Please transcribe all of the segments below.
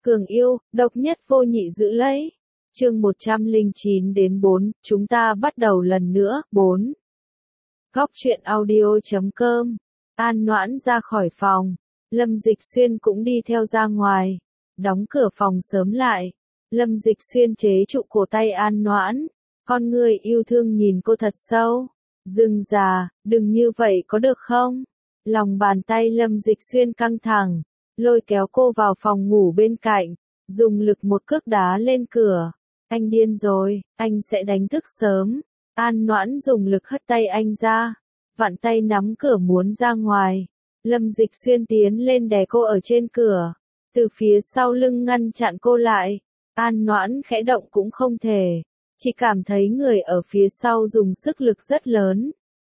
Cường yêu, độc nhất vô nhị giữ lấy. Chương 109-4, chúng ta bắt đầu lần nữa. 4. Góc truyện audio.com. An Noãn ra khỏi phòng. Lâm Dịch Xuyên cũng đi theo ra ngoài. Đóng cửa phòng sớm lại. Lâm Dịch Xuyên chế trụ cổ tay An Noãn. Con người yêu thương nhìn cô thật sâu. Dừng già, đừng như vậy có được không? Lòng bàn tay Lâm Dịch Xuyên căng thẳng. Lôi kéo cô vào phòng ngủ bên cạnh. Dùng lực một cước đá lên cửa. Anh điên rồi, anh sẽ đánh thức sớm. An Noãn dùng lực hất tay anh ra. Vặn tay nắm cửa muốn ra ngoài. Lâm Dịch Xuyên tiến lên đè cô ở trên cửa. Từ phía sau lưng ngăn chặn cô lại. An Noãn khẽ động cũng không thể. Chỉ cảm thấy người ở phía sau dùng sức lực rất lớn.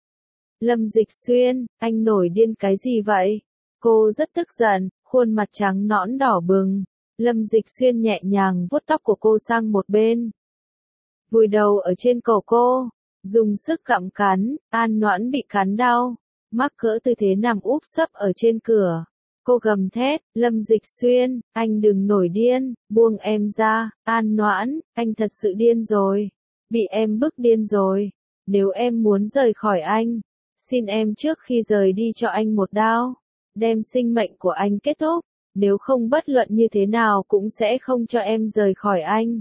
Lâm Dịch Xuyên, anh nổi điên cái gì vậy? Cô rất tức giận, khuôn mặt trắng nõn đỏ bừng. Lâm Dịch Xuyên nhẹ nhàng vuốt tóc của cô sang một bên. Vùi đầu ở trên cổ cô. Dùng sức gặm cắn, An Noãn bị cắn đau. Mắc cỡ tư thế nằm úp sấp ở trên cửa. Cô gầm thét, Lâm Dịch Xuyên, anh đừng nổi điên, buông em ra. An Noãn, anh thật sự điên rồi. Bị em bức điên rồi. Nếu em muốn rời khỏi anh, xin em trước khi rời đi cho anh một đao. Đem sinh mệnh của anh kết thúc. Nếu không bất luận như thế nào cũng sẽ không cho em rời khỏi anh.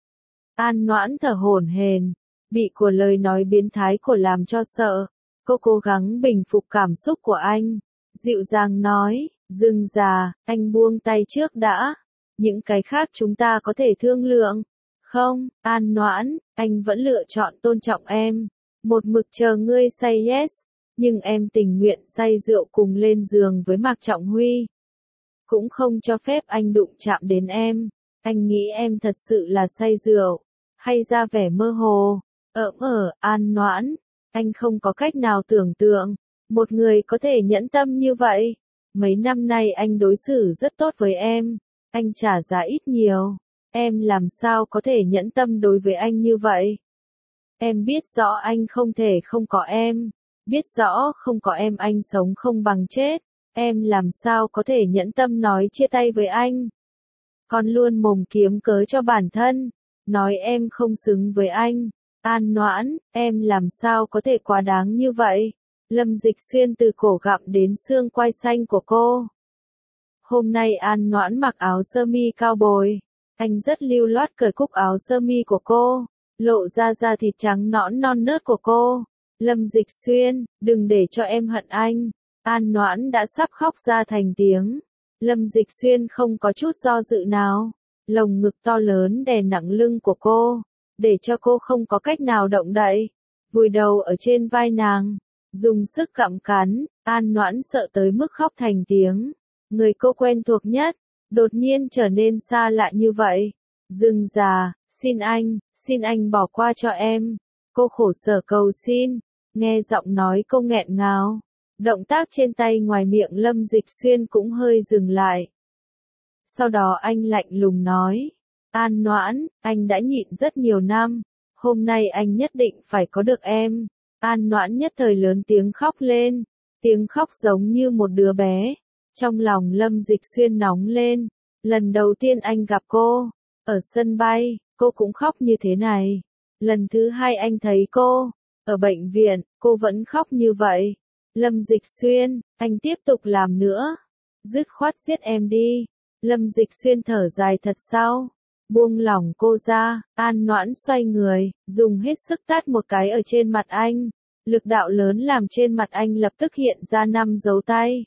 An Noãn thở hổn hển, bị của lời nói biến thái của làm cho sợ. Cô cố gắng bình phục cảm xúc của anh. Dịu dàng nói, dừng già, anh buông tay trước đã. Những cái khác chúng ta có thể thương lượng. Không, An Noãn, anh vẫn lựa chọn tôn trọng em. Một mực chờ ngươi say yes. Nhưng em tình nguyện say rượu cùng lên giường với Mạc Trọng Huy. Cũng không cho phép anh đụng chạm đến em. Anh nghĩ em thật sự là say rượu. Hay ra vẻ mơ hồ. An Noãn. Anh không có cách nào tưởng tượng. Một người có thể nhẫn tâm như vậy. Mấy năm nay anh đối xử rất tốt với em. Anh trả giá ít nhiều. Em làm sao có thể nhẫn tâm đối với anh như vậy? Em biết rõ anh không thể không có em. Biết rõ không có em anh sống không bằng chết. Em làm sao có thể nhẫn tâm nói chia tay với anh? Còn luôn mồm kiếm cớ cho bản thân. Nói em không xứng với anh. An Noãn, em làm sao có thể quá đáng như vậy? Lâm Dịch Xuyên từ cổ gặm đến xương quai xanh của cô. Hôm nay An Noãn mặc áo sơ mi cao bồi. Anh rất lưu loát cởi cúc áo sơ mi của cô. Lộ ra da thịt trắng nõn non nớt của cô. Lâm Dịch Xuyên, đừng để cho em hận anh. An Noãn đã sắp khóc ra thành tiếng. Lâm Dịch Xuyên không có chút do dự nào. Lồng ngực to lớn đè nặng lưng của cô. Để cho cô không có cách nào động đậy. Vùi đầu ở trên vai nàng. Dùng sức gặm cắn. An Noãn sợ tới mức khóc thành tiếng. Người cô quen thuộc nhất. Đột nhiên trở nên xa lạ như vậy. Dừng già, xin anh bỏ qua cho em. Cô khổ sở cầu xin. Nghe giọng nói cô nghẹn ngào. Động tác trên tay ngoài miệng Lâm Dịch Xuyên cũng hơi dừng lại. Sau đó anh lạnh lùng nói. An Noãn, anh đã nhịn rất nhiều năm. Hôm nay anh nhất định phải có được em. An Noãn nhất thời lớn tiếng khóc lên. Tiếng khóc giống như một đứa bé. Trong lòng Lâm Dịch Xuyên nóng lên. Lần đầu tiên anh gặp cô. Ở sân bay, cô cũng khóc như thế này. Lần thứ hai anh thấy cô. Ở bệnh viện, cô vẫn khóc như vậy. Lâm Dịch Xuyên, anh tiếp tục làm nữa. Dứt khoát giết em đi. Lâm Dịch Xuyên thở dài thật sâu. Buông lỏng cô ra, An Noãn xoay người, dùng hết sức tát một cái ở trên mặt anh. Lực đạo lớn làm trên mặt anh lập tức hiện ra 5 dấu tay.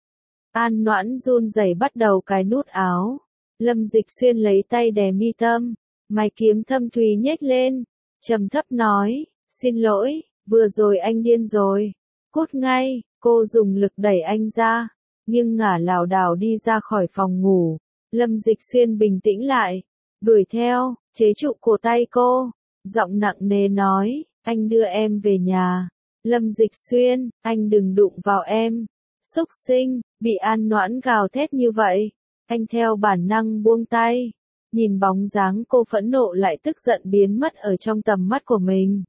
An Noãn run rẩy bắt đầu cài nút áo. Lâm Dịch Xuyên lấy tay đè mi tâm. Mày kiếm thâm thúy nhếch lên. Trầm thấp nói, xin lỗi, vừa rồi anh điên rồi. Cút ngay, cô dùng lực đẩy anh ra. Nhưng ngả lảo đảo đi ra khỏi phòng ngủ. Lâm Dịch Xuyên bình tĩnh lại. Đuổi theo, chế trụ cổ tay cô. Giọng nặng nề nói, anh đưa em về nhà. Lâm Dịch Xuyên, anh đừng đụng vào em. Xúc sinh, bị An Noãn gào thét như vậy. Anh theo bản năng buông tay. Nhìn bóng dáng cô phẫn nộ lại tức giận biến mất ở trong tầm mắt của mình.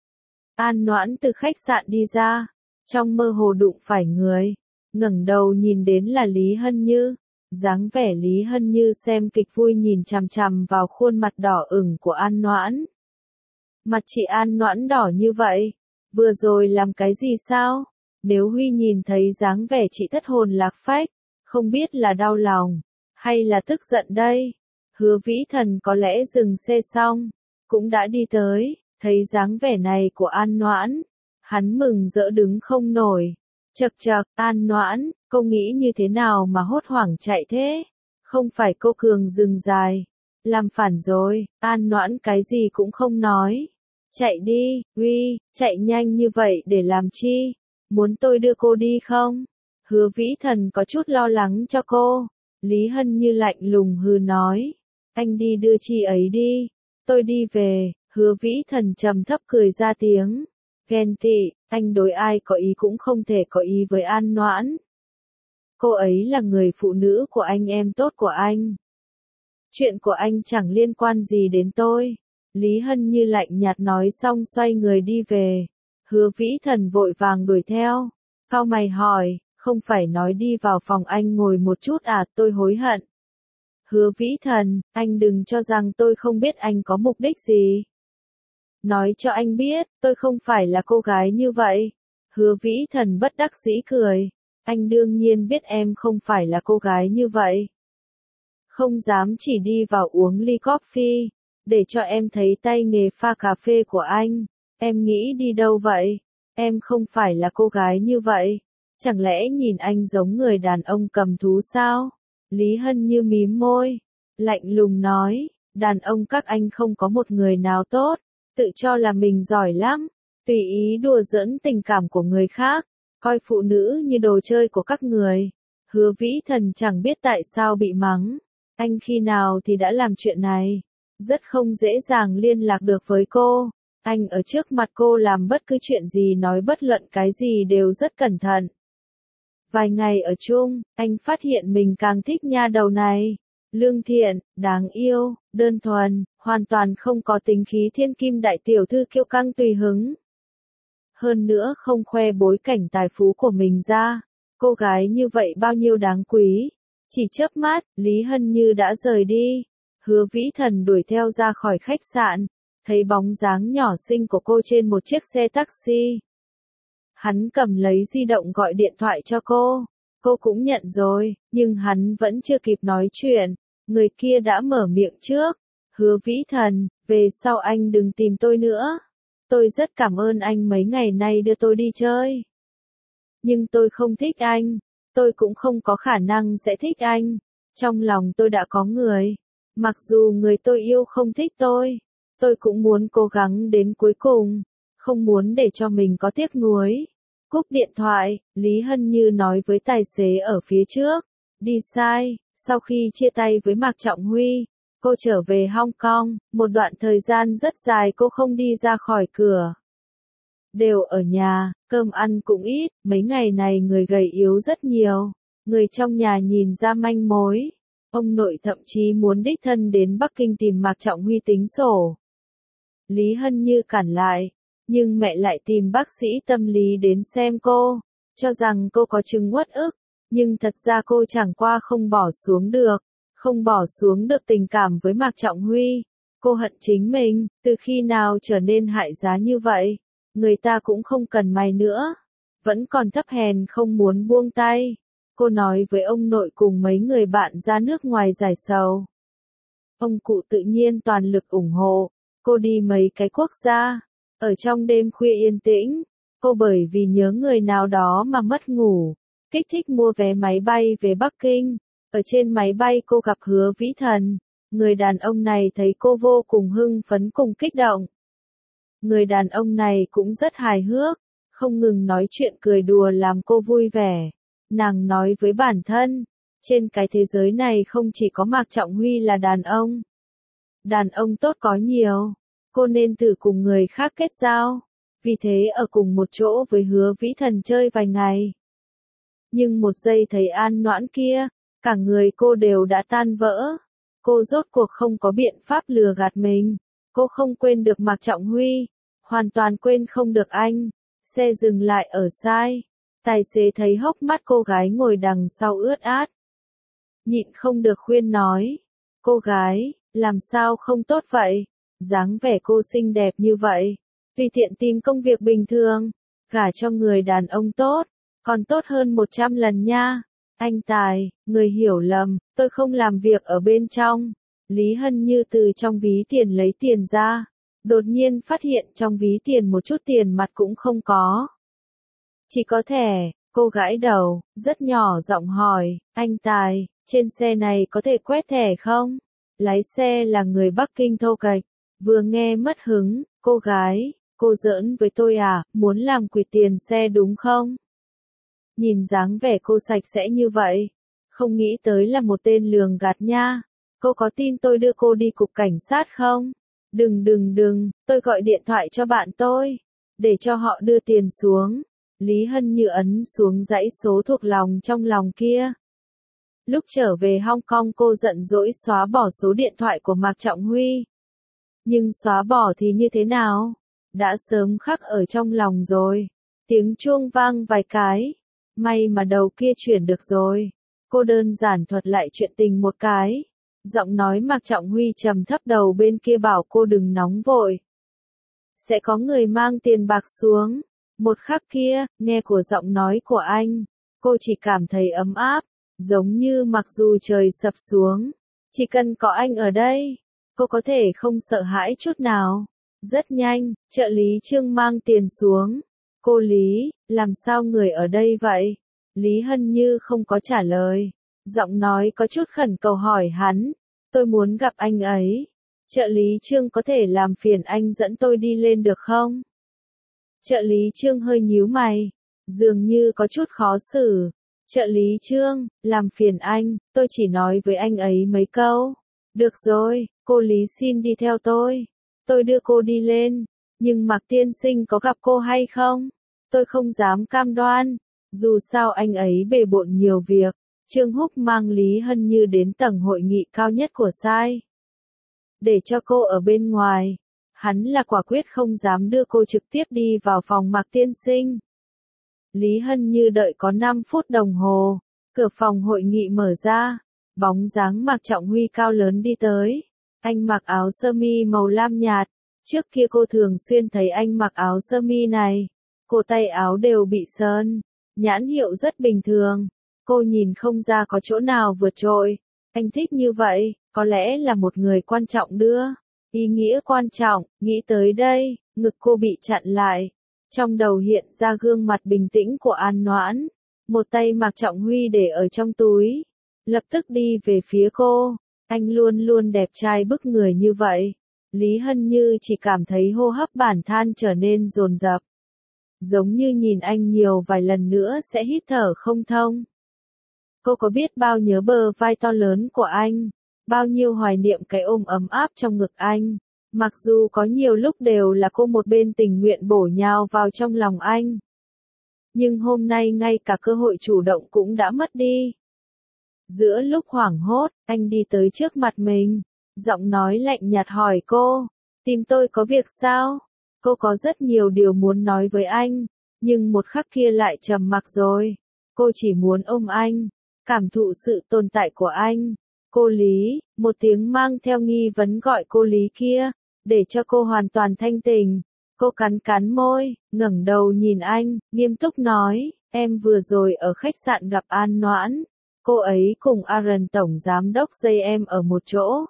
An Noãn từ khách sạn đi ra. Trong mơ hồ đụng phải người. Ngẩng đầu nhìn đến là Lý Hân Như. Dáng vẻ Lý Hân Như xem kịch vui nhìn chằm chằm vào khuôn mặt đỏ ửng của An Noãn. Mặt chị An Noãn đỏ như vậy, vừa rồi làm cái gì sao? Nếu Huy nhìn thấy dáng vẻ chị thất hồn lạc phách, không biết là đau lòng, hay là tức giận đây? Hứa Vĩ Thần có lẽ dừng xe xong, cũng đã đi tới, thấy dáng vẻ này của An Noãn, hắn mừng rỡ đứng không nổi. Chậc chậc, An Noãn, cô nghĩ như thế nào mà hốt hoảng chạy thế? Không phải cô Cường dừng dài. Làm phản rồi, An Noãn cái gì cũng không nói. Chạy đi, Huy, chạy nhanh như vậy để làm chi? Muốn tôi đưa cô đi không? Hứa Vĩ Thần có chút lo lắng cho cô. Lý Hân Như lạnh lùng hừ nói. Anh đi đưa chị ấy đi. Tôi đi về. Hứa Vĩ Thần trầm thấp cười ra tiếng. Ghen tị, anh đối ai có ý cũng không thể có ý với An Noãn. Cô ấy là người phụ nữ của anh, em tốt của anh. Chuyện của anh chẳng liên quan gì đến tôi. Lý Hân Như lạnh nhạt nói xong xoay người đi về. Hứa Vĩ Thần vội vàng đuổi theo. Cau mày hỏi, không phải nói đi vào phòng anh ngồi một chút à, tôi hối hận. Hứa Vĩ Thần, anh đừng cho rằng tôi không biết anh có mục đích gì. Nói cho anh biết, tôi không phải là cô gái như vậy. Hứa Vĩ Thần bất đắc dĩ cười. Anh đương nhiên biết em không phải là cô gái như vậy. Không dám chỉ đi vào uống ly coffee, để cho em thấy tay nghề pha cà phê của anh. Em nghĩ đi đâu vậy? Em không phải là cô gái như vậy. Chẳng lẽ nhìn anh giống người đàn ông cầm thú sao? Lý Hân Như mím môi, lạnh lùng nói, đàn ông các anh không có một người nào tốt, tự cho là mình giỏi lắm, tùy ý đùa giỡn tình cảm của người khác, coi phụ nữ như đồ chơi của các người. Hứa Vĩ Thần chẳng biết tại sao bị mắng. Anh khi nào thì đã làm chuyện này? Rất không dễ dàng liên lạc được với cô. Anh ở trước mặt cô làm bất cứ chuyện gì, nói bất luận cái gì đều rất cẩn thận. Vài ngày ở chung, anh phát hiện mình càng thích nha đầu này. Lương thiện, đáng yêu, đơn thuần, hoàn toàn không có tính khí thiên kim đại tiểu thư kiêu căng tùy hứng. Hơn nữa không khoe bối cảnh tài phú của mình ra. Cô gái như vậy bao nhiêu đáng quý. Chỉ chớp mắt, Lý Hân Như đã rời đi. Hứa Vĩ Thần đuổi theo ra khỏi khách sạn, thấy bóng dáng nhỏ xinh của cô trên một chiếc xe taxi. Hắn cầm lấy di động gọi điện thoại cho cô. Cô cũng nhận rồi, nhưng hắn vẫn chưa kịp nói chuyện. Người kia đã mở miệng trước. Hứa Vĩ Thần, về sau anh đừng tìm tôi nữa. Tôi rất cảm ơn anh mấy ngày nay đưa tôi đi chơi. Nhưng tôi không thích anh. Tôi cũng không có khả năng sẽ thích anh. Trong lòng tôi đã có người. Mặc dù người tôi yêu không thích tôi cũng muốn cố gắng đến cuối cùng. Không muốn để cho mình có tiếc nuối. Cúp điện thoại, Lý Hân Như nói với tài xế ở phía trước. Đi sai, sau khi chia tay với Mạc Trọng Huy, cô trở về Hong Kong, một đoạn thời gian rất dài cô không đi ra khỏi cửa. Đều ở nhà, cơm ăn cũng ít, mấy ngày này người gầy yếu rất nhiều. Người trong nhà nhìn ra manh mối. Ông nội thậm chí muốn đích thân đến Bắc Kinh tìm Mạc Trọng Huy tính sổ. Lý Hân Như cản lại, nhưng mẹ lại tìm bác sĩ tâm lý đến xem cô, cho rằng cô có chứng uất ức, nhưng thật ra cô chẳng qua không bỏ xuống được tình cảm với Mạc Trọng Huy. Cô hận chính mình, từ khi nào trở nên hại giá như vậy, người ta cũng không cần mày nữa, vẫn còn thấp hèn không muốn buông tay. Cô nói với ông nội cùng mấy người bạn ra nước ngoài giải sầu. Ông cụ tự nhiên toàn lực ủng hộ, cô đi mấy cái quốc gia. Ở trong đêm khuya yên tĩnh, cô bởi vì nhớ người nào đó mà mất ngủ, kích thích mua vé máy bay về Bắc Kinh. Ở trên máy bay cô gặp Hứa Vĩ Thần. Người đàn ông này thấy cô vô cùng hưng phấn cùng kích động. Người đàn ông này cũng rất hài hước, không ngừng nói chuyện cười đùa làm cô vui vẻ. Nàng nói với bản thân, trên cái thế giới này không chỉ có Mạc Trọng Huy là đàn ông. Đàn ông tốt có nhiều. Cô nên thử cùng người khác kết giao. Vì thế ở cùng một chỗ với Hứa Vĩ Thần chơi vài ngày. Nhưng một giây thấy An Noãn kia, cả người cô đều đã tan vỡ. Cô rốt cuộc không có biện pháp lừa gạt mình. Cô không quên được Mạc Trọng Huy, hoàn toàn quên không được anh. Xe dừng lại ở sai. Tài xế thấy hốc mắt cô gái ngồi đằng sau ướt át. nhịn không được khuyên nói. Cô gái, làm sao không tốt vậy? Dáng vẻ cô xinh đẹp như vậy, tùy tiện tìm công việc bình thường, gả cho người đàn ông tốt, còn tốt hơn 100 lần nha. Anh Tài, người hiểu lầm, tôi không làm việc ở bên trong. Lý Hân Như từ trong ví tiền lấy tiền ra, đột nhiên phát hiện trong ví tiền một chút tiền mặt cũng không có. Chỉ có thẻ, cô gãi đầu, rất nhỏ giọng hỏi, anh Tài, trên xe này có thể quét thẻ không? Lái xe là người Bắc Kinh thô kệch, vừa nghe mất hứng, cô gái, cô giỡn với tôi à, muốn làm quỵt tiền xe đúng không? Nhìn dáng vẻ cô sạch sẽ như vậy, không nghĩ tới là một tên lường gạt nha. Cô có tin tôi đưa cô đi cục cảnh sát không? Đừng, tôi gọi điện thoại cho bạn tôi, để cho họ đưa tiền xuống. Lý Hân Như ấn xuống dãy số thuộc lòng trong lòng kia. Lúc trở về Hong Kong cô giận dỗi xóa bỏ số điện thoại của Mạc Trọng Huy. Nhưng xóa bỏ thì như thế nào? Đã sớm khắc ở trong lòng rồi. Tiếng chuông vang vài cái. May mà đầu kia chuyển được rồi. Cô đơn giản thuật lại chuyện tình một cái. Giọng nói Mạc Trọng Huy trầm thấp đầu bên kia bảo cô đừng nóng vội. Sẽ có người mang tiền bạc xuống. Một khắc kia, nghe của giọng nói của anh, cô chỉ cảm thấy ấm áp, giống như mặc dù trời sập xuống, chỉ cần có anh ở đây, cô có thể không sợ hãi chút nào. Rất nhanh, trợ lý Trương mang tiền xuống. Cô Lý, làm sao người ở đây vậy? Lý Hân Như không có trả lời, giọng nói có chút khẩn cầu hỏi hắn, tôi muốn gặp anh ấy. Trợ lý Trương có thể làm phiền anh dẫn tôi đi lên được không? Trợ lý Trương hơi nhíu mày, dường như có chút khó xử. Trợ lý Trương, làm phiền anh, tôi chỉ nói với anh ấy mấy câu. Được rồi, cô Lý xin đi theo tôi đưa cô đi lên. Nhưng Mạc tiên sinh có gặp cô hay không? Tôi không dám cam đoan, dù sao anh ấy bề bộn nhiều việc. Trương Húc mang Lý Hân Như đến tầng hội nghị cao nhất của sai, để cho cô ở bên ngoài. Hắn là quả quyết không dám đưa cô trực tiếp đi vào phòng Mạc tiên sinh. Lý Hân Như đợi có 5 phút đồng hồ, cửa phòng hội nghị mở ra, bóng dáng Mạc Trọng Huy cao lớn đi tới. Anh mặc áo sơ mi màu lam nhạt, trước kia cô thường xuyên thấy anh mặc áo sơ mi này, cổ tay áo đều bị sơn, nhãn hiệu rất bình thường, cô nhìn không ra có chỗ nào vượt trội. Anh thích như vậy, có lẽ là một người quan trọng đưa. Ý nghĩa quan trọng, nghĩ tới đây, ngực cô bị chặn lại. Trong đầu hiện ra gương mặt bình tĩnh của An Noãn. Một tay Mạc Trọng Huy để ở trong túi. Lập tức đi về phía cô. Anh luôn luôn đẹp trai bức người như vậy. Lý Hân Như chỉ cảm thấy hô hấp bản than trở nên dồn dập. Giống như nhìn anh nhiều vài lần nữa sẽ hít thở không thông. Cô có biết bao nhớ bờ vai to lớn của anh. Bao nhiêu hoài niệm cái ôm ấm áp trong ngực anh. Mặc dù có nhiều lúc đều là cô một bên tình nguyện bổ nhào vào trong lòng anh. Nhưng hôm nay ngay cả cơ hội chủ động cũng đã mất đi. Giữa lúc hoảng hốt, anh đi tới trước mặt mình. Giọng nói lạnh nhạt hỏi cô. Tìm tôi có việc sao? Cô có rất nhiều điều muốn nói với anh. Nhưng một khắc kia lại trầm mặc rồi. Cô chỉ muốn ôm anh. Cảm thụ sự tồn tại của anh. Cô Lý, một tiếng mang theo nghi vấn gọi cô Lý kia, để cho cô hoàn toàn thanh tỉnh. Cô cắn môi, ngẩng đầu nhìn anh, nghiêm túc nói, em vừa rồi ở khách sạn gặp An Noãn. Cô ấy cùng Aaron tổng giám đốc dây em ở một chỗ.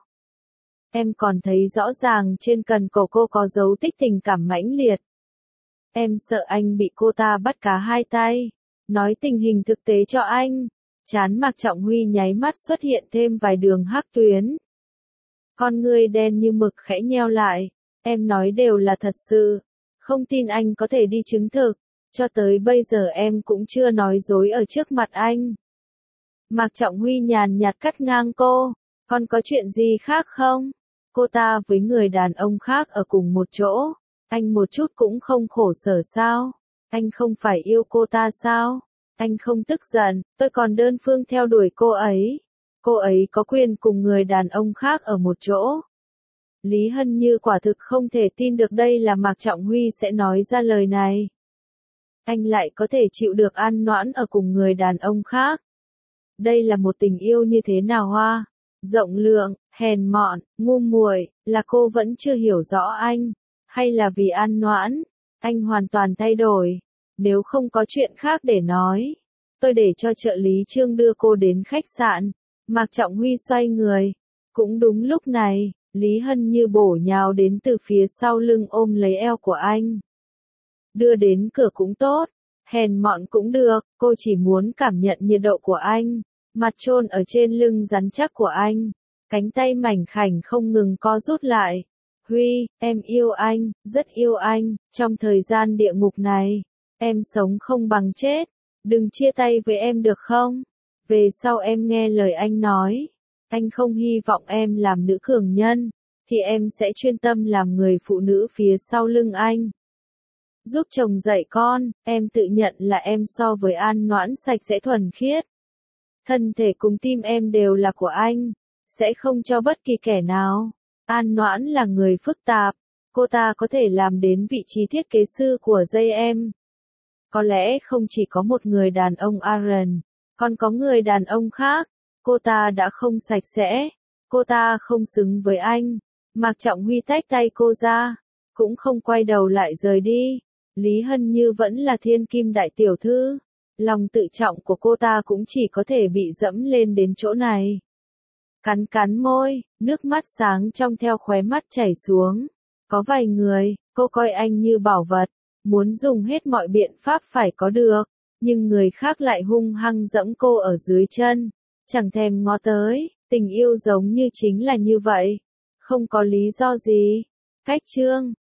Em còn thấy rõ ràng trên cần cổ cô có dấu tích tình cảm mãnh liệt. Em sợ anh bị cô ta bắt cá hai tay. Nói tình hình thực tế cho anh. Trán Mạc Trọng Huy nháy mắt xuất hiện thêm vài đường hắc tuyến. Con ngươi đen như mực khẽ nheo lại. Em nói đều là thật sự. Không tin anh có thể đi chứng thực. Cho tới bây giờ em cũng chưa nói dối ở trước mặt anh. Mạc Trọng Huy nhàn nhạt cắt ngang cô. Còn có chuyện gì khác không? Cô ta với người đàn ông khác ở cùng một chỗ. Anh một chút cũng không khổ sở sao? Anh không phải yêu cô ta sao? Anh không tức giận, tôi còn đơn phương theo đuổi cô ấy. Cô ấy có quyền cùng người đàn ông khác ở một chỗ. Lý Hân Như quả thực không thể tin được đây là Mạc Trọng Huy sẽ nói ra lời này. Anh lại có thể chịu được An Noãn ở cùng người đàn ông khác. Đây là một tình yêu như thế nào hoa? Rộng lượng, hèn mọn, ngu muội, là cô vẫn chưa hiểu rõ anh, hay là vì An Noãn, anh hoàn toàn thay đổi. Nếu không có chuyện khác để nói, tôi để cho trợ lý Trương đưa cô đến khách sạn. Mạc Trọng Huy xoay người. Cũng đúng lúc này, Lý Hân Như bổ nhào đến từ phía sau lưng ôm lấy eo của anh. Đưa đến cửa cũng tốt, hèn mọn cũng được, cô chỉ muốn cảm nhận nhiệt độ của anh. Mặt chôn ở trên lưng rắn chắc của anh, cánh tay mảnh khảnh không ngừng co rút lại. Huy, em yêu anh, rất yêu anh, trong thời gian địa ngục này, em sống không bằng chết, đừng chia tay với em được không? Về sau em nghe lời anh nói, anh không hy vọng em làm nữ cường nhân, thì em sẽ chuyên tâm làm người phụ nữ phía sau lưng anh. Giúp chồng dạy con, em tự nhận là em so với An Noãn sạch sẽ thuần khiết. Thân thể cùng tim em đều là của anh, sẽ không cho bất kỳ kẻ nào. An Noãn là người phức tạp, cô ta có thể làm đến vị trí thiết kế sư của JM. Có lẽ không chỉ có một người đàn ông Aaron, còn có người đàn ông khác. Cô ta đã không sạch sẽ, cô ta không xứng với anh. Mạc Trọng Huy tách tay cô ra, cũng không quay đầu lại rời đi. Lý Hân Như vẫn là thiên kim đại tiểu thư, lòng tự trọng của cô ta cũng chỉ có thể bị dẫm lên đến chỗ này. Cắn cắn môi, nước mắt sáng trong theo khóe mắt chảy xuống. Có vài người, cô coi anh như bảo vật, muốn dùng hết mọi biện pháp phải có được, nhưng người khác lại hung hăng dẫm cô ở dưới chân, chẳng thèm ngó tới. Tình yêu giống như chính là như vậy, không có lý do gì. Cách chương